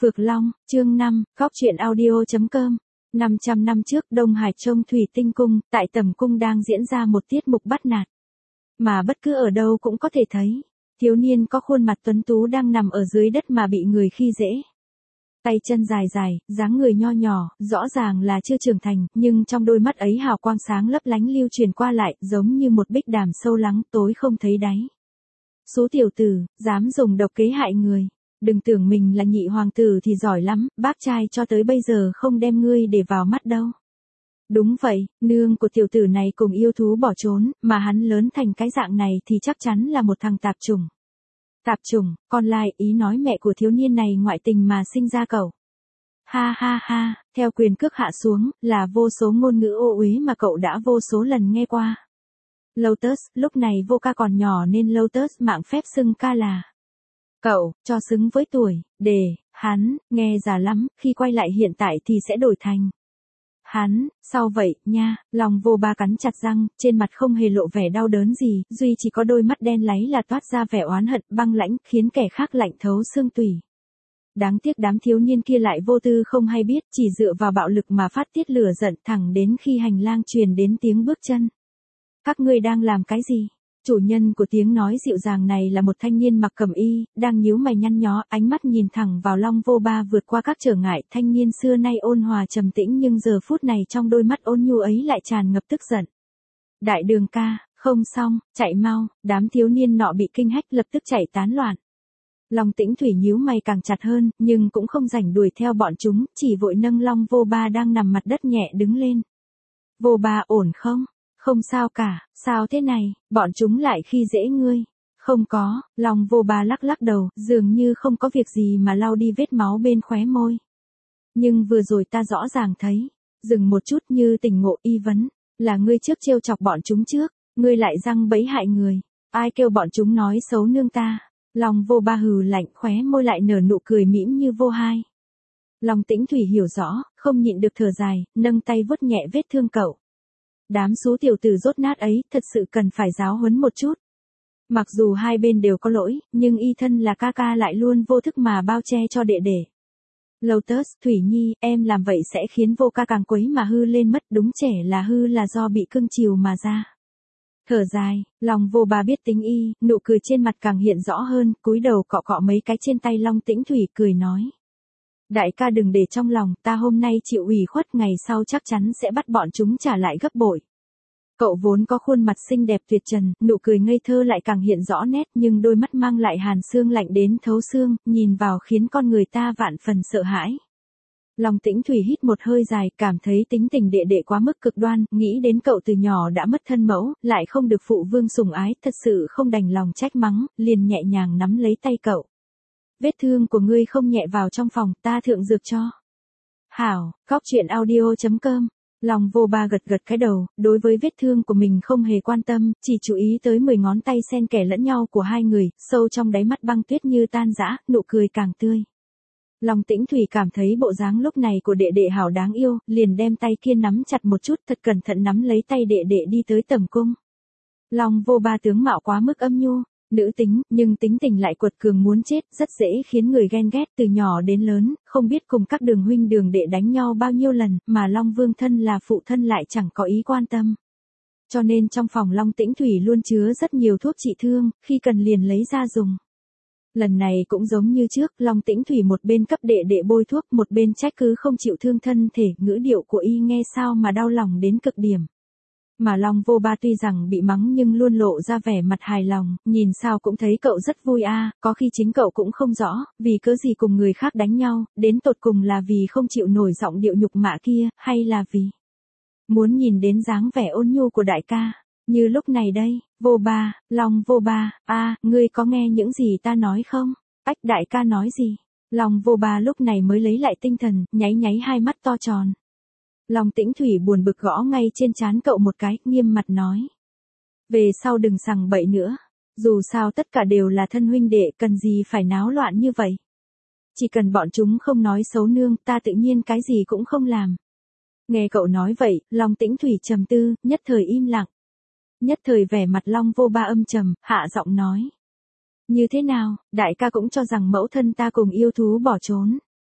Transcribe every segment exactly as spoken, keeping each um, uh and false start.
Phược Long, chương năm, góc truyện audio chấm com. năm trăm năm trước Đông Hải Trông Thủy Tinh Cung, tại Tầm Cung đang diễn ra một tiết mục bắt nạt. Mà bất cứ ở đâu cũng có thể thấy, thiếu niên có khuôn mặt tuấn tú đang nằm ở dưới đất mà bị người khi dễ. Tay chân dài dài, dáng người nho nhỏ, rõ ràng là chưa trưởng thành, nhưng trong đôi mắt ấy hào quang sáng lấp lánh lưu truyền qua lại, giống như một bích đàm sâu lắng tối không thấy đáy. Số tiểu tử, dám dùng độc kế hại người. Đừng tưởng mình là nhị hoàng tử thì giỏi lắm, bác trai cho tới bây giờ không đem ngươi để vào mắt đâu. Đúng vậy, nương của tiểu tử này cùng yêu thú bỏ trốn, mà hắn lớn thành cái dạng này thì chắc chắn là một thằng tạp chủng. Tạp chủng, con lai ý nói mẹ của thiếu niên này ngoại tình mà sinh ra cậu. Ha ha ha, theo quyền cước hạ xuống, là vô số ngôn ngữ ô uế mà cậu đã vô số lần nghe qua. Lotus, lúc này vô ca còn nhỏ nên Lotus mạng phép xưng ca là cậu, cho xứng với tuổi, để, hắn, nghe già lắm, khi quay lại hiện tại thì sẽ đổi thành hắn, sao vậy, nha, lòng vô ba cắn chặt răng, trên mặt không hề lộ vẻ đau đớn gì, duy chỉ có đôi mắt đen láy là toát ra vẻ oán hận, băng lãnh, khiến kẻ khác lạnh thấu xương tủy. Đáng tiếc đám thiếu niên kia lại vô tư không hay biết, chỉ dựa vào bạo lực mà phát tiết lửa giận thẳng đến khi hành lang truyền đến tiếng bước chân. Các ngươi đang làm cái gì? Chủ nhân của tiếng nói dịu dàng này là một thanh niên mặc cẩm y, đang nhíu mày nhăn nhó, ánh mắt nhìn thẳng vào Long Vô Ba vượt qua các trở ngại, thanh niên xưa nay ôn hòa trầm tĩnh nhưng giờ phút này trong đôi mắt ôn nhu ấy lại tràn ngập tức giận. Đại đường ca, không xong, chạy mau, đám thiếu niên nọ bị kinh hách lập tức chạy tán loạn. Long Tĩnh Thủy nhíu mày càng chặt hơn, nhưng cũng không rảnh đuổi theo bọn chúng, chỉ vội nâng Long Vô Ba đang nằm mặt đất nhẹ đứng lên. Vô Ba ổn không? Không sao cả, sao thế này, bọn chúng lại khi dễ ngươi. Không có, Long Vô Ba lắc lắc đầu, dường như không có việc gì mà lau đi vết máu bên khóe môi. Nhưng vừa rồi ta rõ ràng thấy, dừng một chút như tỉnh ngộ y vấn, là ngươi trước trêu chọc bọn chúng trước, ngươi lại răng bẫy hại người, ai kêu bọn chúng nói xấu nương ta. Long Vô Ba hừ lạnh, khóe môi lại nở nụ cười mỉm như vô hai. Long Tĩnh Thủy hiểu rõ, không nhịn được thở dài, nâng tay vuốt nhẹ vết thương cậu. Đám số tiểu tử rốt nát ấy, thật sự cần phải giáo huấn một chút. Mặc dù hai bên đều có lỗi, nhưng y thân là ca ca lại luôn vô thức mà bao che cho đệ đệ. Lotus, Thủy Nhi, em làm vậy sẽ khiến vô ca càng quấy mà hư lên mất, đúng trẻ là hư là do bị cưng chiều mà ra. Thở dài, Long Vô Ba biết tính y, nụ cười trên mặt càng hiện rõ hơn, cúi đầu cọ cọ mấy cái trên tay Long Tĩnh Thủy cười nói. Đại ca đừng để trong lòng, ta hôm nay chịu ủy khuất, ngày sau chắc chắn sẽ bắt bọn chúng trả lại gấp bội. Cậu vốn có khuôn mặt xinh đẹp tuyệt trần, nụ cười ngây thơ lại càng hiện rõ nét, nhưng đôi mắt mang lại hàn xương lạnh đến thấu xương, nhìn vào khiến con người ta vạn phần sợ hãi. Long Tĩnh Thủy hít một hơi dài, cảm thấy tính tình đệ đệ quá mức cực đoan, nghĩ đến cậu từ nhỏ đã mất thân mẫu, lại không được phụ vương sủng ái, thật sự không đành lòng trách mắng, liền nhẹ nhàng nắm lấy tay cậu. Vết thương của ngươi không nhẹ, vào trong phòng, ta thượng dược cho. Hảo, góc truyện audio chấm com. Long Vô Ba gật gật cái đầu, đối với vết thương của mình không hề quan tâm, chỉ chú ý tới mười ngón tay xen kẽ lẫn nhau của hai người, sâu trong đáy mắt băng tuyết như tan rã, nụ cười càng tươi. Long Tĩnh Thủy cảm thấy bộ dáng lúc này của đệ đệ hảo đáng yêu, liền đem tay kia nắm chặt một chút, thật cẩn thận nắm lấy tay đệ đệ đi tới Tầm Cung. Long Vô Ba tướng mạo quá mức âm nhu, nữ tính, nhưng tính tình lại quật cường muốn chết, rất dễ khiến người ghen ghét, từ nhỏ đến lớn, không biết cùng các đường huynh đường đệ đánh nhau bao nhiêu lần, mà Long Vương thân là phụ thân lại chẳng có ý quan tâm. Cho nên trong phòng Long Tĩnh Thủy luôn chứa rất nhiều thuốc trị thương, khi cần liền lấy ra dùng. Lần này cũng giống như trước, Long Tĩnh Thủy một bên cấp đệ đệ bôi thuốc, một bên trách cứ không chịu thương thân thể, ngữ điệu của y nghe sao mà đau lòng đến cực điểm. Mà Long Vô Ba tuy rằng bị mắng nhưng luôn lộ ra vẻ mặt hài lòng, nhìn sao cũng thấy cậu rất vui a, à, có khi chính cậu cũng không rõ, vì cớ gì cùng người khác đánh nhau, đến tột cùng là vì không chịu nổi giọng điệu nhục mạ kia, hay là vì muốn nhìn đến dáng vẻ ôn nhu của đại ca. Như lúc này đây, Vô Ba, Long Vô Ba, a, à, ngươi có nghe những gì ta nói không? Ách, đại ca nói gì? Long Vô Ba lúc này mới lấy lại tinh thần, nháy nháy hai mắt to tròn. Long Tĩnh Thủy buồn bực gõ ngay trên trán cậu một cái, nghiêm mặt nói. Về sau đừng sằng bậy nữa, dù sao tất cả đều là thân huynh đệ, cần gì phải náo loạn như vậy. Chỉ cần bọn chúng không nói xấu nương, ta tự nhiên cái gì cũng không làm. Nghe cậu nói vậy, Long Tĩnh Thủy trầm tư, nhất thời im lặng. Nhất thời vẻ mặt Long Vô Ba âm trầm, hạ giọng nói. Như thế nào, đại ca cũng cho rằng mẫu thân ta cùng yêu thú bỏ trốn.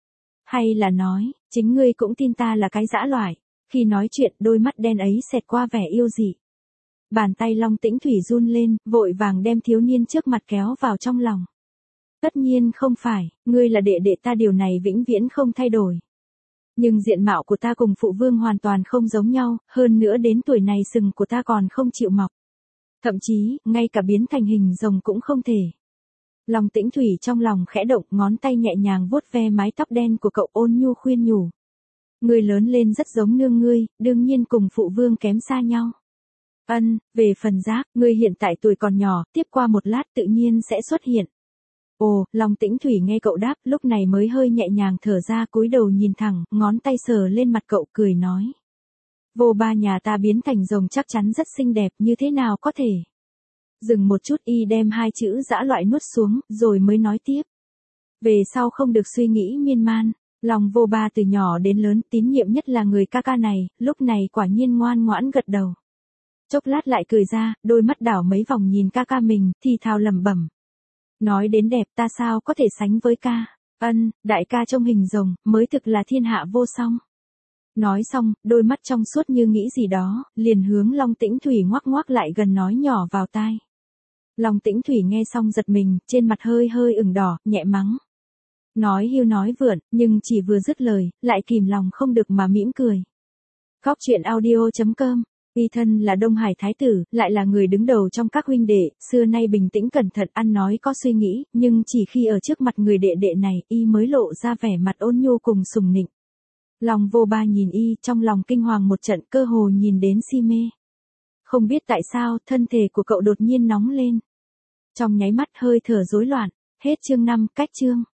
Hay là nói, chính ngươi cũng tin ta là cái dã loại. Khi nói chuyện đôi mắt đen ấy xẹt qua vẻ yêu dị. Bàn tay Long Tĩnh Thủy run lên, vội vàng đem thiếu niên trước mặt kéo vào trong lòng. Tất nhiên không phải, ngươi là đệ đệ ta, điều này vĩnh viễn không thay đổi. Nhưng diện mạo của ta cùng phụ vương hoàn toàn không giống nhau, hơn nữa đến tuổi này sừng của ta còn không chịu mọc. Thậm chí, ngay cả biến thành hình rồng cũng không thể. Long Tĩnh Thủy trong lòng khẽ động, ngón tay nhẹ nhàng vuốt ve mái tóc đen của cậu, ôn nhu khuyên nhủ. Ngươi lớn lên rất giống nương ngươi, đương nhiên cùng phụ vương kém xa nhau. Ân, về phần giác, ngươi hiện tại tuổi còn nhỏ, tiếp qua một lát tự nhiên sẽ xuất hiện. Ồ, Long Tĩnh Thủy nghe cậu đáp, lúc này mới hơi nhẹ nhàng thở ra, cúi đầu nhìn thẳng, ngón tay sờ lên mặt cậu, cười nói. Vô ba nhà ta biến thành rồng chắc chắn rất xinh đẹp, như thế nào có thể. Dừng một chút, y đem hai chữ dã loại nuốt xuống, rồi mới nói tiếp. Về sau không được suy nghĩ miên man. Lòng vô ba từ nhỏ đến lớn tín nhiệm nhất là người ca ca này, lúc này quả nhiên ngoan ngoãn gật đầu. Chốc lát lại cười ra, đôi mắt đảo mấy vòng nhìn ca ca mình, thì thào lẩm bẩm. Nói đến đẹp ta sao có thể sánh với ca. Ân, đại ca trong hình rồng, mới thực là thiên hạ vô song. Nói xong, đôi mắt trong suốt như nghĩ gì đó, liền hướng Long Tĩnh Thủy ngoắc ngoắc lại gần nói nhỏ vào tai. Long Tĩnh Thủy nghe xong giật mình, trên mặt hơi hơi ửng đỏ, nhẹ mắng. Nói hiu nói vượn, nhưng chỉ vừa dứt lời, lại kìm lòng không được mà mỉm cười. Góc truyện audio chấm com. Y thân là Đông Hải Thái tử, lại là người đứng đầu trong các huynh đệ, xưa nay bình tĩnh cẩn thận, ăn nói có suy nghĩ, nhưng chỉ khi ở trước mặt người đệ đệ này, y mới lộ ra vẻ mặt ôn nhu cùng sùng nịnh. Lòng vô ba nhìn y, trong lòng kinh hoàng một trận, cơ hồ nhìn đến si mê. Không biết tại sao, thân thể của cậu đột nhiên nóng lên. Trong nháy mắt hơi thở rối loạn, hết chương năm, cách chương.